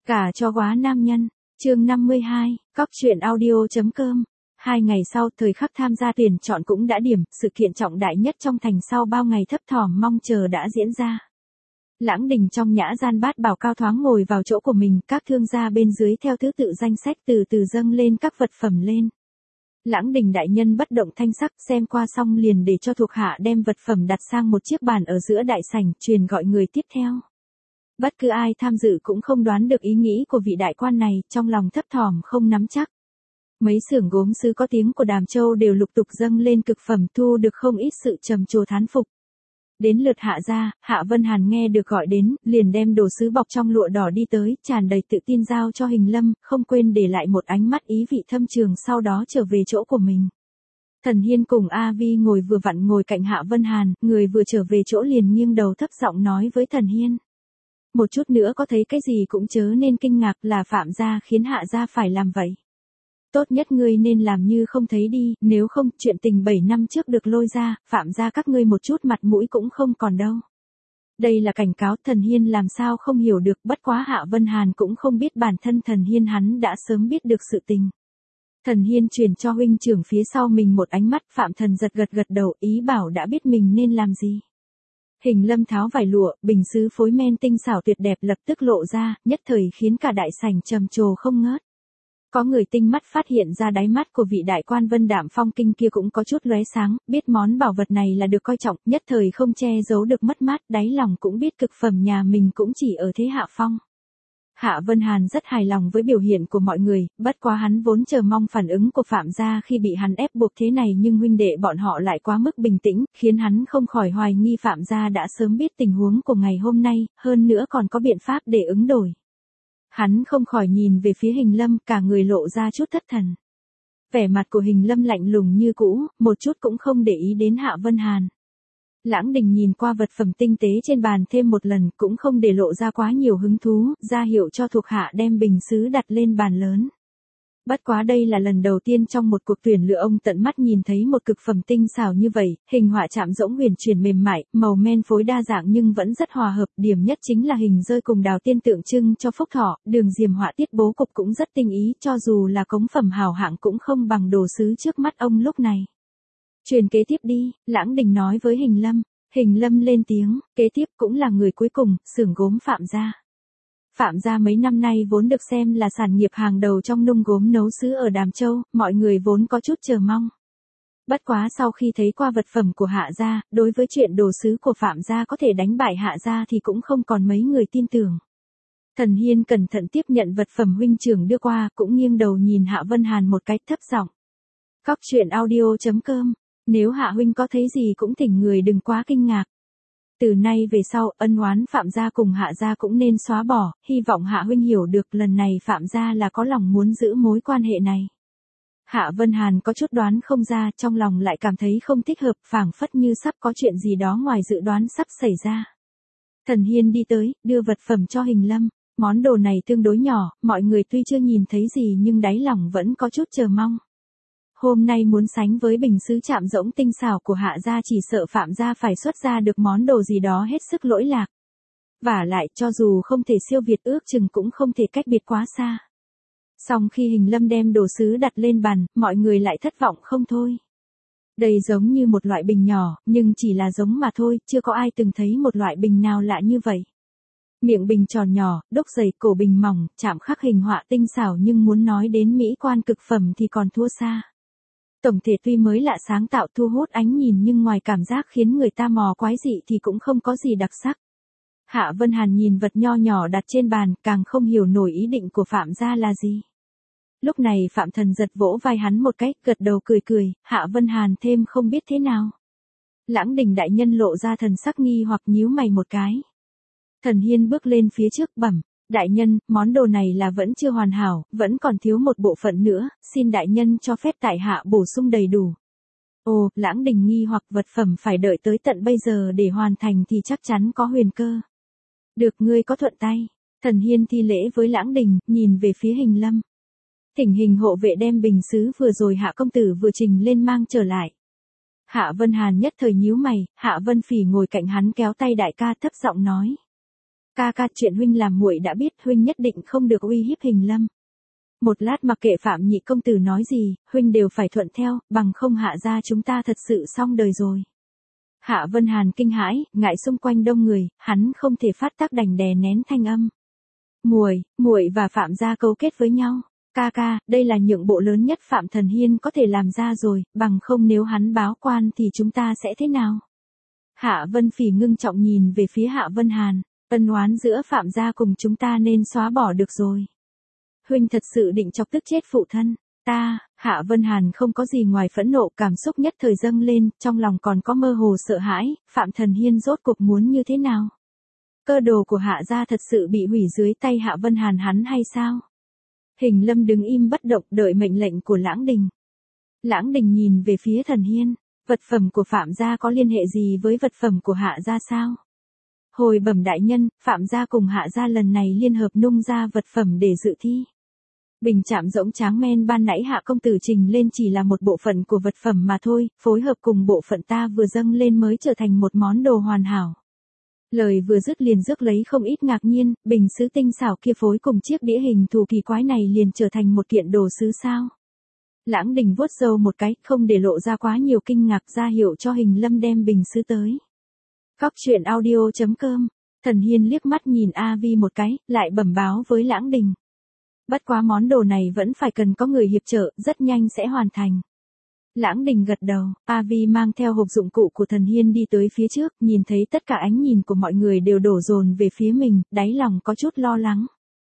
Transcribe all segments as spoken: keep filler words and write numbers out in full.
Cả cho quá nam nhân, chương năm mươi hai, cóc truyện audio.com. Hai ngày sau, thời khắc tham gia tuyển chọn cũng đã điểm, sự kiện trọng đại nhất trong thành sau bao ngày thấp thỏm mong chờ đã diễn ra. Lãng Đình trong nhã gian bát bảo cao thoáng ngồi vào chỗ của mình, các thương gia bên dưới theo thứ tự danh sách từ từ dâng lên các vật phẩm lên. Lãng Đình đại nhân bất động thanh sắc, xem qua xong liền để cho thuộc hạ đem vật phẩm đặt sang một chiếc bàn ở giữa đại sảnh, truyền gọi người tiếp theo. Bất cứ ai tham dự cũng không đoán được ý nghĩ của vị đại quan này, trong lòng thấp thỏm không nắm chắc. Mấy xưởng gốm sứ có tiếng của Đàm Châu đều lục tục dâng lên cực phẩm, thu được không ít sự trầm trồ thán phục. Đến lượt Hạ gia, Hạ Vân Hàn nghe được gọi đến, liền đem đồ sứ bọc trong lụa đỏ đi tới, tràn đầy tự tin giao cho Hình Lâm, không quên để lại một ánh mắt ý vị thâm trường, sau đó trở về chỗ của mình. Thần Hiên cùng A Vi ngồi vừa vặn ngồi cạnh Hạ Vân Hàn, người vừa trở về chỗ liền nghiêng đầu thấp giọng nói với Thần Hiên. Một chút nữa có thấy cái gì cũng chớ nên kinh ngạc, là Phạm gia khiến Hạ gia phải làm vậy. Tốt nhất ngươi nên làm như không thấy đi, nếu không, chuyện tình bảy năm trước được lôi ra, Phạm gia các ngươi một chút mặt mũi cũng không còn đâu. Đây là cảnh cáo, Thần Hiên làm sao không hiểu được, bất quá Hạ Vân Hàn cũng không biết bản thân Thần Hiên hắn đã sớm biết được sự tình. Thần Hiên truyền cho huynh trưởng phía sau mình một ánh mắt, Phạm Thần giật gật gật đầu, ý bảo đã biết mình nên làm gì. Hình Lâm tháo vải lụa, bình sứ phối men tinh xảo tuyệt đẹp lập tức lộ ra, nhất thời khiến cả đại sảnh trầm trồ không ngớt. Có người tinh mắt phát hiện ra đáy mắt của vị đại quan Vân Đạm Phong Kinh kia cũng có chút lóe sáng, biết món bảo vật này là được coi trọng, nhất thời không che giấu được mất mát, đáy lòng cũng biết cực phẩm nhà mình cũng chỉ ở thế hạ phong. Hạ Vân Hàn rất hài lòng với biểu hiện của mọi người, bất quá hắn vốn chờ mong phản ứng của Phạm gia khi bị hắn ép buộc thế này, nhưng huynh đệ bọn họ lại quá mức bình tĩnh, khiến hắn không khỏi hoài nghi Phạm gia đã sớm biết tình huống của ngày hôm nay, hơn nữa còn có biện pháp để ứng đổi. Hắn không khỏi nhìn về phía Hình Lâm, cả người lộ ra chút thất thần. Vẻ mặt của Hình Lâm lạnh lùng như cũ, một chút cũng không để ý đến Hạ Vân Hàn. Lãng Đình nhìn qua vật phẩm tinh tế trên bàn thêm một lần, cũng không để lộ ra quá nhiều hứng thú, ra hiệu cho thuộc hạ đem bình sứ đặt lên bàn lớn. Bất quá đây là lần đầu tiên trong một cuộc tuyển lựa ông tận mắt nhìn thấy một cực phẩm tinh xảo như vậy, hình họa chạm rỗng huyền chuyển mềm mại, màu men phối đa dạng nhưng vẫn rất hòa hợp, điểm nhất chính là hình rơi cùng đào tiên tượng trưng cho phúc thọ, đường diềm họa tiết bố cục cũng rất tinh ý, cho dù là cống phẩm hào hạng cũng không bằng đồ sứ trước mắt ông lúc này. Truyền kế tiếp đi, Lãng Đình nói với Hình Lâm. Hình Lâm lên tiếng, kế tiếp cũng là người cuối cùng, xưởng gốm Phạm gia. Phạm gia mấy năm nay vốn được xem là sản nghiệp hàng đầu trong nung gốm nấu sứ ở Đàm Châu, mọi người vốn có chút chờ mong. Bất quá sau khi thấy qua vật phẩm của Hạ gia, đối với chuyện đồ sứ của Phạm gia có thể đánh bại Hạ gia thì cũng không còn mấy người tin tưởng. Thần Hiên cẩn thận tiếp nhận vật phẩm huynh trưởng đưa qua, cũng nghiêng đầu nhìn Hạ Vân Hàn một cách thấp giọng. Cóc truyện audio.com. Nếu Hạ huynh có thấy gì cũng thỉnh người đừng quá kinh ngạc. Từ nay về sau, ân oán Phạm gia cùng Hạ gia cũng nên xóa bỏ, hy vọng Hạ huynh hiểu được lần này Phạm gia là có lòng muốn giữ mối quan hệ này. Hạ Vân Hàn có chút đoán không ra, trong lòng lại cảm thấy không thích hợp, phảng phất như sắp có chuyện gì đó ngoài dự đoán sắp xảy ra. Thần Hiên đi tới, đưa vật phẩm cho Hình Lâm. Món đồ này tương đối nhỏ, mọi người tuy chưa nhìn thấy gì nhưng đáy lòng vẫn có chút chờ mong. Hôm nay muốn sánh với bình sứ chạm rỗng tinh xảo của Hạ gia chỉ sợ Phạm gia phải xuất ra được món đồ gì đó hết sức lỗi lạc. Vả lại, cho dù không thể siêu việt ước chừng cũng không thể cách biệt quá xa. Song khi Hình Lâm đem đồ sứ đặt lên bàn, mọi người lại thất vọng không thôi. Đây giống như một loại bình nhỏ, nhưng chỉ là giống mà thôi, chưa có ai từng thấy một loại bình nào lạ như vậy. Miệng bình tròn nhỏ, đốc dày, cổ bình mỏng, chạm khắc hình họa tinh xảo nhưng muốn nói đến mỹ quan cực phẩm thì còn thua xa. Tổng thể tuy mới lạ sáng tạo thu hút ánh nhìn nhưng ngoài cảm giác khiến người ta mò quái dị thì cũng không có gì đặc sắc. Hạ Vân Hàn nhìn vật nho nhỏ đặt trên bàn, càng không hiểu nổi ý định của Phạm gia là gì. Lúc này Phạm Thần giật vỗ vai hắn một cái, gật đầu cười cười, Hạ Vân Hàn thêm không biết thế nào. Lãng Đình đại nhân lộ ra thần sắc nghi hoặc nhíu mày một cái. Thần Hiên bước lên phía trước bẩm. Đại nhân, món đồ này là vẫn chưa hoàn hảo, vẫn còn thiếu một bộ phận nữa, xin đại nhân cho phép tại hạ bổ sung đầy đủ. Ồ, Lãng Đình nghi hoặc vật phẩm phải đợi tới tận bây giờ để hoàn thành thì chắc chắn có huyền cơ. Được, ngươi có thuận tay. Thần Hiên thi lễ với Lãng Đình, nhìn về phía Hình Lâm. Thỉnh Hình hộ vệ đem bình sứ vừa rồi Hạ công tử vừa trình lên mang trở lại. Hạ Vân Hàn nhất thời nhíu mày, Hạ Vân Phỉ ngồi cạnh hắn kéo tay đại ca thấp giọng nói. Ca ca, chuyện huynh làm muội đã biết, huynh nhất định không được uy hiếp Hình Lâm. Một lát mặc kệ Phạm nhị công tử nói gì, huynh đều phải thuận theo, bằng không Hạ gia chúng ta thật sự xong đời rồi. Hạ Vân Hàn kinh hãi, ngại xung quanh đông người, hắn không thể phát tác đành đè nén thanh âm. Muội, muội và Phạm gia cấu kết với nhau. Ca ca, đây là nhượng bộ lớn nhất Phạm Thần Hiên có thể làm ra rồi, bằng không nếu hắn báo quan thì chúng ta sẽ thế nào? Hạ Vân Phỉ ngưng trọng nhìn về phía Hạ Vân Hàn, ân oán giữa Phạm gia cùng chúng ta nên xóa bỏ được rồi. Huynh thật sự định chọc tức chết phụ thân, ta, Hạ Vân Hàn không có gì ngoài phẫn nộ, cảm xúc nhất thời dâng lên, trong lòng còn có mơ hồ sợ hãi, Phạm Thần Hiên rốt cuộc muốn như thế nào? Cơ đồ của Hạ gia thật sự bị hủy dưới tay Hạ Vân Hàn hắn hay sao? Hình Lâm đứng im bất động đợi mệnh lệnh của Lãng Đình. Lãng Đình nhìn về phía Thần Hiên, vật phẩm của Phạm gia có liên hệ gì với vật phẩm của Hạ gia sao? Hồi bẩm đại nhân, Phạm gia cùng Hạ gia lần này liên hợp nung ra vật phẩm để dự thi. Bình chạm rỗng tráng men ban nãy Hạ công tử trình lên chỉ là một bộ phận của vật phẩm mà thôi, phối hợp cùng bộ phận ta vừa dâng lên mới trở thành một món đồ hoàn hảo. Lời vừa dứt liền rước lấy không ít ngạc nhiên, bình sứ tinh xảo kia phối cùng chiếc đĩa hình thù kỳ quái này liền trở thành một kiện đồ sứ sao. Lãng Đình vuốt râu một cái, không để lộ ra quá nhiều kinh ngạc, ra hiệu cho Hình Lâm đem bình sứ tới. Góc truyện audio chấm com, Thần Hiên liếc mắt nhìn A Vi một cái, lại bẩm báo với Lãng Đình. Bất quá món đồ này vẫn phải cần có người hiệp trợ, rất nhanh sẽ hoàn thành. Lãng Đình gật đầu, A Vi mang theo hộp dụng cụ của Thần Hiên đi tới phía trước, nhìn thấy tất cả ánh nhìn của mọi người đều đổ dồn về phía mình, đáy lòng có chút lo lắng.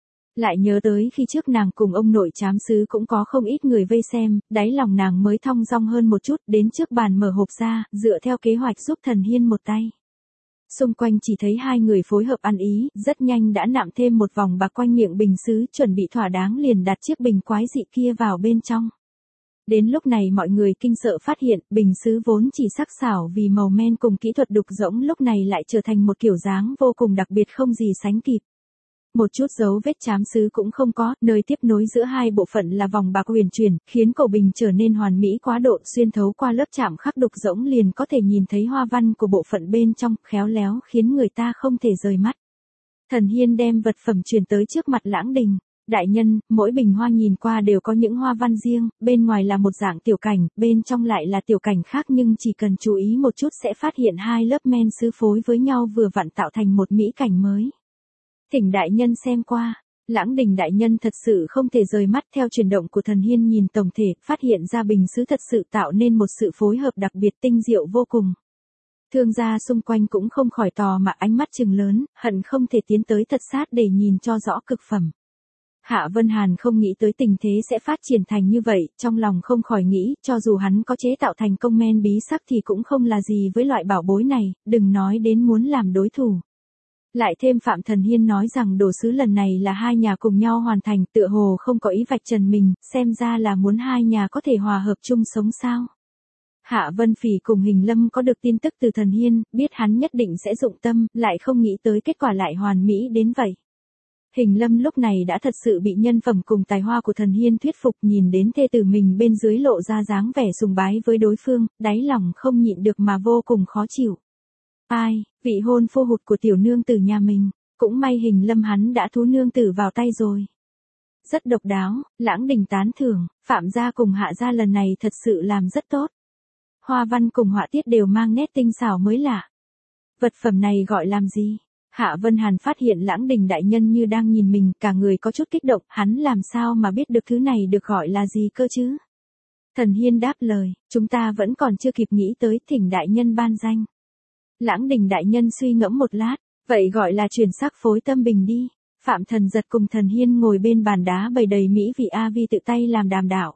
Lại nhớ tới khi trước nàng cùng ông nội trám sứ cũng có không ít người vây xem, đáy lòng nàng mới thong dong hơn một chút, đến trước bàn mở hộp ra, dựa theo kế hoạch giúp Thần Hiên một tay. Xung quanh chỉ thấy hai người phối hợp ăn ý, rất nhanh đã nạm thêm một vòng bạc quanh miệng bình sứ, chuẩn bị thỏa đáng liền đặt chiếc bình quái dị kia vào bên trong. Đến lúc này mọi người kinh sợ phát hiện, bình sứ vốn chỉ sắc sảo vì màu men cùng kỹ thuật đục rỗng lúc này lại trở thành một kiểu dáng vô cùng đặc biệt không gì sánh kịp. Một chút dấu vết chám sứ cũng không có, nơi tiếp nối giữa hai bộ phận là vòng bạc huyền chuyển, khiến cổ bình trở nên hoàn mỹ quá độ, xuyên thấu qua lớp chạm khắc đục rỗng liền có thể nhìn thấy hoa văn của bộ phận bên trong, khéo léo khiến người ta không thể rời mắt. Thần Hiên đem vật phẩm truyền tới trước mặt Lãng Đình. Đại nhân, mỗi bình hoa nhìn qua đều có những hoa văn riêng, bên ngoài là một dạng tiểu cảnh, bên trong lại là tiểu cảnh khác, nhưng chỉ cần chú ý một chút sẽ phát hiện hai lớp men sứ phối với nhau vừa vặn tạo thành một mỹ cảnh mới. Thỉnh đại nhân xem qua. Lãng Đình đại nhân thật sự không thể rời mắt, theo chuyển động của Thần Hiên nhìn tổng thể, phát hiện ra bình sứ thật sự tạo nên một sự phối hợp đặc biệt tinh diệu vô cùng. Thương gia xung quanh cũng không khỏi tò mò, ánh mắt trừng lớn, hận không thể tiến tới thật sát để nhìn cho rõ cực phẩm. Hạ Vân Hàn không nghĩ tới tình thế sẽ phát triển thành như vậy, trong lòng không khỏi nghĩ, cho dù hắn có chế tạo thành công men bí sắc thì cũng không là gì với loại bảo bối này, đừng nói đến muốn làm đối thủ. Lại thêm Phạm Thần Hiên nói rằng đồ sứ lần này là hai nhà cùng nhau hoàn thành, tựa hồ không có ý vạch trần mình, xem ra là muốn hai nhà có thể hòa hợp chung sống sao. Hạ Vân Phỉ cùng Hình Lâm có được tin tức từ Thần Hiên, biết hắn nhất định sẽ dụng tâm, lại không nghĩ tới kết quả lại hoàn mỹ đến vậy. Hình Lâm lúc này đã thật sự bị nhân phẩm cùng tài hoa của Thần Hiên thuyết phục, nhìn đến thê tử mình bên dưới lộ ra dáng vẻ sùng bái với đối phương, đáy lòng không nhịn được mà vô cùng khó chịu. Ai, vị hôn phu hụt của tiểu nương tử nhà mình, cũng may Hình Lâm hắn đã thú nương tử vào tay rồi. Rất độc đáo, Lãng Đình tán thưởng, Phạm gia cùng Hạ gia lần này thật sự làm rất tốt. Hoa văn cùng họa tiết đều mang nét tinh xảo mới lạ. Vật phẩm này gọi làm gì? Hạ Vân Hàn phát hiện Lãng Đình đại nhân như đang nhìn mình, cả người có chút kích động, hắn làm sao mà biết được thứ này được gọi là gì cơ chứ? Thần Hiên đáp lời, chúng ta vẫn còn chưa kịp nghĩ tới, thỉnh đại nhân ban danh. Lãng Đình đại nhân suy ngẫm một lát, vậy gọi là chuyển sắc phối tâm bình đi. Phạm Thần Giật cùng Thần Hiên ngồi bên bàn đá bày đầy mỹ vị, A Vi tự tay làm đàm đạo.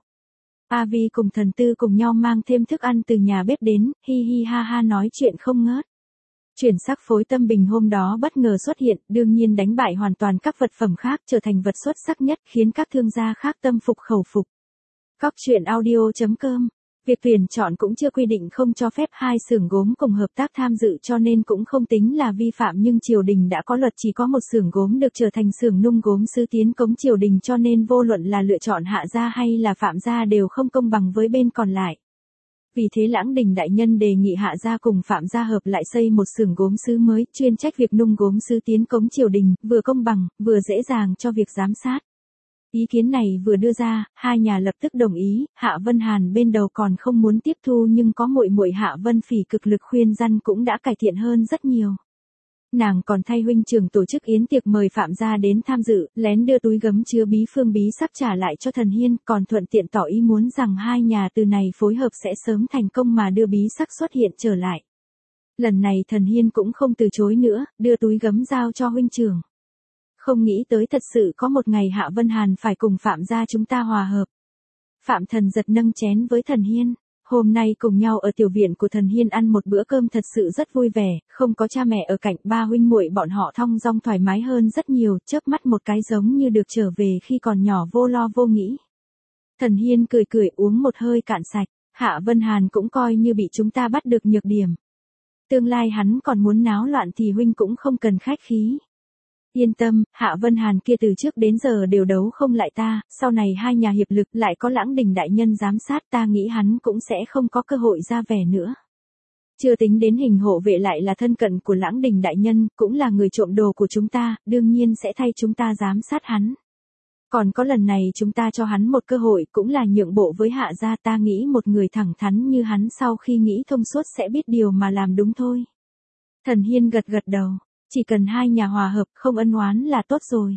A Vi cùng Thần Tư cùng nhau mang thêm thức ăn từ nhà bếp đến, hi hi ha ha nói chuyện không ngớt. Chuyển sắc phối tâm bình hôm đó bất ngờ xuất hiện, đương nhiên đánh bại hoàn toàn các vật phẩm khác, trở thành vật xuất sắc nhất, khiến các thương gia khác tâm phục khẩu phục. Góc truyện audio chấm com. Việc tuyển chọn cũng chưa quy định không cho phép hai xưởng gốm cùng hợp tác tham dự, cho nên cũng không tính là vi phạm, nhưng triều đình đã có luật chỉ có một xưởng gốm được trở thành xưởng nung gốm sứ tiến cống triều đình, cho nên vô luận là lựa chọn Hạ gia hay là Phạm gia đều không công bằng với bên còn lại. Vì thế Lãng Đình đại nhân đề nghị Hạ gia cùng Phạm gia hợp lại xây một xưởng gốm sứ mới, chuyên trách việc nung gốm sứ tiến cống triều đình, vừa công bằng, vừa dễ dàng cho việc giám sát. Ý kiến này vừa đưa ra, hai nhà lập tức đồng ý, Hạ Vân Hàn bên đầu còn không muốn tiếp thu nhưng có muội muội Hạ Vân Phỉ cực lực khuyên răn cũng đã cải thiện hơn rất nhiều. Nàng còn thay huynh trưởng tổ chức yến tiệc mời Phạm gia đến tham dự, lén đưa túi gấm chứa bí phương bí sắc trả lại cho Thần Hiên, còn thuận tiện tỏ ý muốn rằng hai nhà từ này phối hợp sẽ sớm thành công mà đưa bí sắc xuất hiện trở lại. Lần này Thần Hiên cũng không từ chối nữa, đưa túi gấm giao cho huynh trưởng. Không nghĩ tới thật sự có một ngày Hạ Vân Hàn phải cùng Phạm gia chúng ta hòa hợp. Phạm Thần giật nâng chén với Thần Hiên. Hôm nay cùng nhau ở tiểu viện của Thần Hiên ăn một bữa cơm thật sự rất vui vẻ, không có cha mẹ ở cạnh, ba huynh muội bọn họ thong dong thoải mái hơn rất nhiều, chớp mắt một cái giống như được trở về khi còn nhỏ vô lo vô nghĩ. Thần Hiên cười cười uống một hơi cạn sạch, Hạ Vân Hàn cũng coi như bị chúng ta bắt được nhược điểm. Tương lai hắn còn muốn náo loạn thì huynh cũng không cần khách khí. Yên tâm, Hạ Vân Hàn kia từ trước đến giờ đều đấu không lại ta, sau này hai nhà hiệp lực lại có Lãng Đình đại nhân giám sát, ta nghĩ hắn cũng sẽ không có cơ hội ra vẻ nữa. Chưa tính đến Hình hộ vệ lại là thân cận của Lãng Đình đại nhân, cũng là người trộm đồ của chúng ta, đương nhiên sẽ thay chúng ta giám sát hắn. Còn có lần này chúng ta cho hắn một cơ hội, cũng là nhượng bộ với Hạ gia, ta nghĩ một người thẳng thắn như hắn sau khi nghĩ thông suốt sẽ biết điều mà làm đúng thôi. Thần Hiên gật gật đầu. Chỉ cần hai nhà hòa hợp, không ân oán là tốt rồi.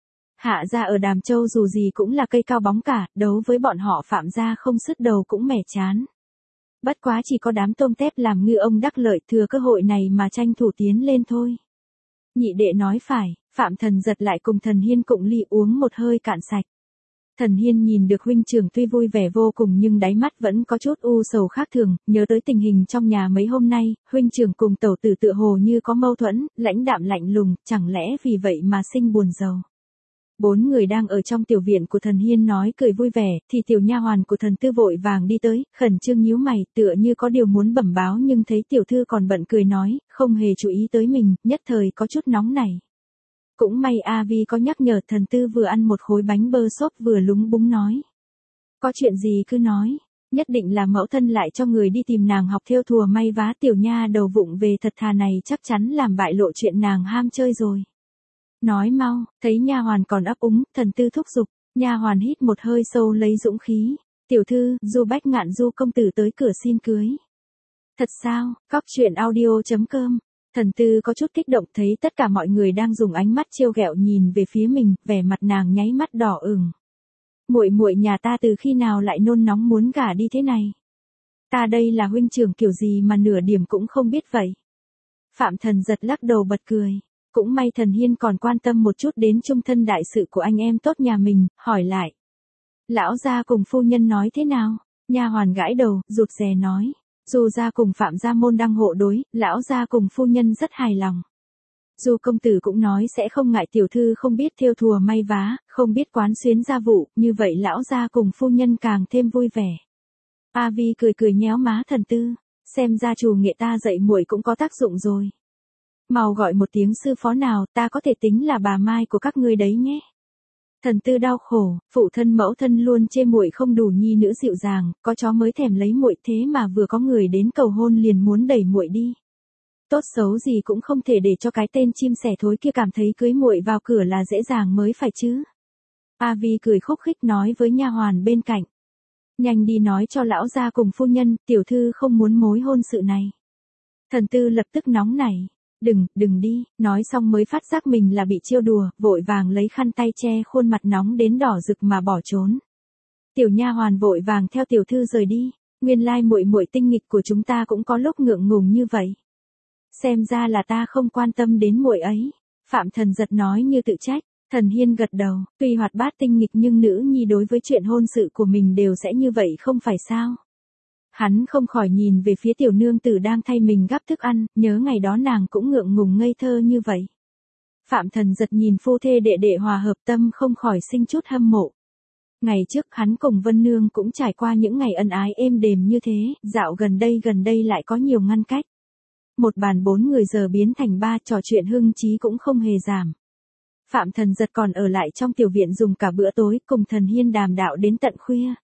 Hạ gia ở Đàm Châu dù gì cũng là cây cao bóng cả, đấu với bọn họ Phạm gia không sứt đầu cũng mẻ chán. Bất quá chỉ có đám tôm tép làm ngư ông đắc lợi, thừa cơ hội này mà tranh thủ tiến lên thôi. Nhị đệ nói phải, Phạm Thần giật lại cùng Thần Hiên cụng ly uống một hơi cạn sạch. Thần Hiên nhìn được huynh trưởng tuy vui vẻ vô cùng nhưng đáy mắt vẫn có chút u sầu khác thường, nhớ tới tình hình trong nhà mấy hôm nay, huynh trưởng cùng tẩu tử tựa hồ như có mâu thuẫn, lãnh đạm lạnh lùng, chẳng lẽ vì vậy mà sinh buồn rầu. Bốn người đang ở trong tiểu viện của Thần Hiên nói cười vui vẻ, thì tiểu nha hoàn của Thần Tư vội vàng đi tới, khẩn trương nhíu mày, tựa như có điều muốn bẩm báo nhưng thấy tiểu thư còn bận cười nói, không hề chú ý tới mình, nhất thời có chút nóng nảy. Cũng may A Vi có nhắc nhở, Thần Tư vừa ăn một khối bánh bơ xốp vừa lúng búng nói. Có chuyện gì cứ nói, nhất định là mẫu thân lại cho người đi tìm nàng học thêu thùa may vá, tiểu nha đầu vụng về thật thà này chắc chắn làm bại lộ chuyện nàng ham chơi rồi. Nói mau, thấy nha hoàn còn ấp úng, Thần Tư thúc giục, nha hoàn hít một hơi sâu lấy dũng khí. Tiểu thư, Du Bách Ngạn Du công tử tới cửa xin cưới. Thật sao? Cóc truyện audio chấm com. Thần Tư có chút kích động thấy tất cả mọi người đang dùng ánh mắt trêu ghẹo nhìn về phía mình, vẻ mặt nàng nháy mắt đỏ ửng. Muội muội nhà ta từ khi nào lại nôn nóng muốn gả đi thế này? Ta đây là huynh trưởng kiểu gì mà nửa điểm cũng không biết vậy. Phạm Thần giật lắc đầu bật cười. Cũng may Thần Hiên còn quan tâm một chút đến trung thân đại sự của anh em tốt nhà mình, hỏi lại. Lão gia cùng phu nhân nói thế nào? Nha hoàn gãi đầu, rụt rè nói. Du gia cùng Phạm gia môn đăng hộ đối, lão gia cùng phu nhân rất hài lòng. Du công tử cũng nói sẽ không ngại tiểu thư không biết thêu thùa may vá, không biết quán xuyến gia vụ, như vậy lão gia cùng phu nhân càng thêm vui vẻ. A Vi cười cười nhéo má Thần Tư, xem ra chủ nghệ ta dạy muội cũng có tác dụng rồi. Mau gọi một tiếng sư phó nào, ta có thể tính là bà Mai của các ngươi đấy nhé. Thần Tư đau khổ, phụ thân mẫu thân luôn chê muội không đủ nhi nữ dịu dàng, có chó mới thèm lấy muội, thế mà vừa có người đến cầu hôn liền muốn đẩy muội đi. Tốt xấu gì cũng không thể để cho cái tên chim sẻ thối kia cảm thấy cưới muội vào cửa là dễ dàng mới phải chứ. A Vi cười khúc khích nói với nha hoàn bên cạnh. Nhanh đi nói cho lão gia cùng phu nhân, tiểu thư không muốn mối hôn sự này. Thần Tư lập tức nóng nảy. Đừng, đừng đi, nói xong mới phát giác mình là bị trêu đùa, vội vàng lấy khăn tay che khuôn mặt nóng đến đỏ rực mà bỏ trốn. Tiểu nha hoàn vội vàng theo tiểu thư rời đi, nguyên lai muội muội tinh nghịch của chúng ta cũng có lúc ngượng ngùng như vậy. Xem ra là ta không quan tâm đến muội ấy, Phạm Thần giật nói như tự trách. Thần Hiên gật đầu, tuy hoạt bát tinh nghịch nhưng nữ nhi đối với chuyện hôn sự của mình đều sẽ như vậy không phải sao? Hắn không khỏi nhìn về phía tiểu nương tử đang thay mình gắp thức ăn, nhớ ngày đó nàng cũng ngượng ngùng ngây thơ như vậy. Phạm Thần giật nhìn phu thê đệ đệ hòa hợp tâm không khỏi sinh chút hâm mộ. Ngày trước hắn cùng Vân Nương cũng trải qua những ngày ân ái êm đềm như thế, dạo gần đây gần đây lại có nhiều ngăn cách. Một bàn bốn người giờ biến thành ba, trò chuyện hưng chí cũng không hề giảm. Phạm Thần giật còn ở lại trong tiểu viện dùng cả bữa tối cùng Thần Hiên đàm đạo đến tận khuya.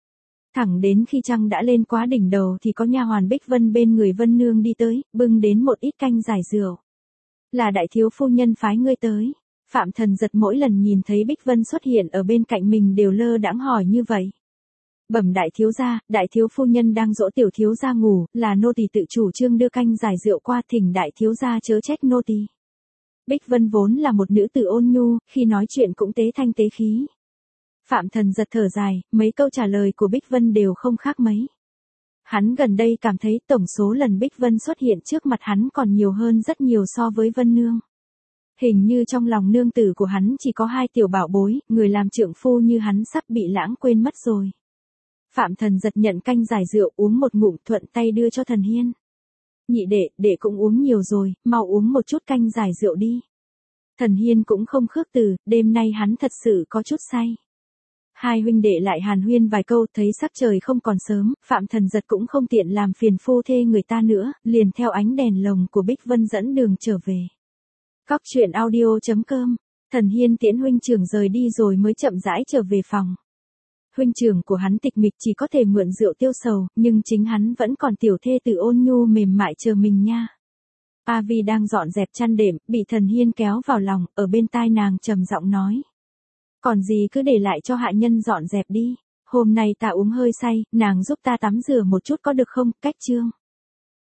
Thẳng đến khi trăng đã lên quá đỉnh đầu thì có nha hoàn Bích Vân bên người Vân Nương đi tới, bưng đến một ít canh giải rượu. Là đại thiếu phu nhân phái ngươi tới. Phạm Thần Giật mỗi lần nhìn thấy Bích Vân xuất hiện ở bên cạnh mình đều lơ đãng hỏi như vậy. Bẩm đại thiếu gia, đại thiếu phu nhân đang dỗ tiểu thiếu gia ngủ, là nô tỳ tự chủ trương đưa canh giải rượu qua, thỉnh đại thiếu gia chớ trách nô tỳ. Bích Vân vốn là một nữ tử ôn nhu, khi nói chuyện cũng tế thanh tế khí. Phạm Thần Giật thở dài, mấy câu trả lời của Bích Vân đều không khác mấy. Hắn gần đây cảm thấy tổng số lần Bích Vân xuất hiện trước mặt hắn còn nhiều hơn rất nhiều so với Vân Nương. Hình như trong lòng nương tử của hắn chỉ có hai tiểu bảo bối, người làm trượng phu như hắn sắp bị lãng quên mất rồi. Phạm Thần Giật nhận canh giải rượu uống một ngụm, thuận tay đưa cho Thần Hiên. Nhị đệ, đệ cũng uống nhiều rồi, mau uống một chút canh giải rượu đi. Thần Hiên cũng không khước từ, đêm nay hắn thật sự có chút say. Hai huynh đệ lại hàn huyên vài câu, thấy sắc trời không còn sớm, Phạm Thần Giật cũng không tiện làm phiền phu thê người ta nữa, liền theo ánh đèn lồng của Bích Vân dẫn đường trở về. Cóc truyện audio chấm com. Thần Hiên tiễn huynh trưởng rời đi rồi mới chậm rãi trở về phòng. Huynh trưởng của hắn tịch mịch chỉ có thể mượn rượu tiêu sầu, nhưng chính hắn vẫn còn tiểu thê tử ôn nhu mềm mại chờ mình nha. A Vi đang dọn dẹp chăn đệm, bị Thần Hiên kéo vào lòng, ở bên tai nàng trầm giọng nói. Còn gì cứ để lại cho hạ nhân dọn dẹp đi. Hôm nay ta uống hơi say, nàng giúp ta tắm rửa một chút có được không, cách chương.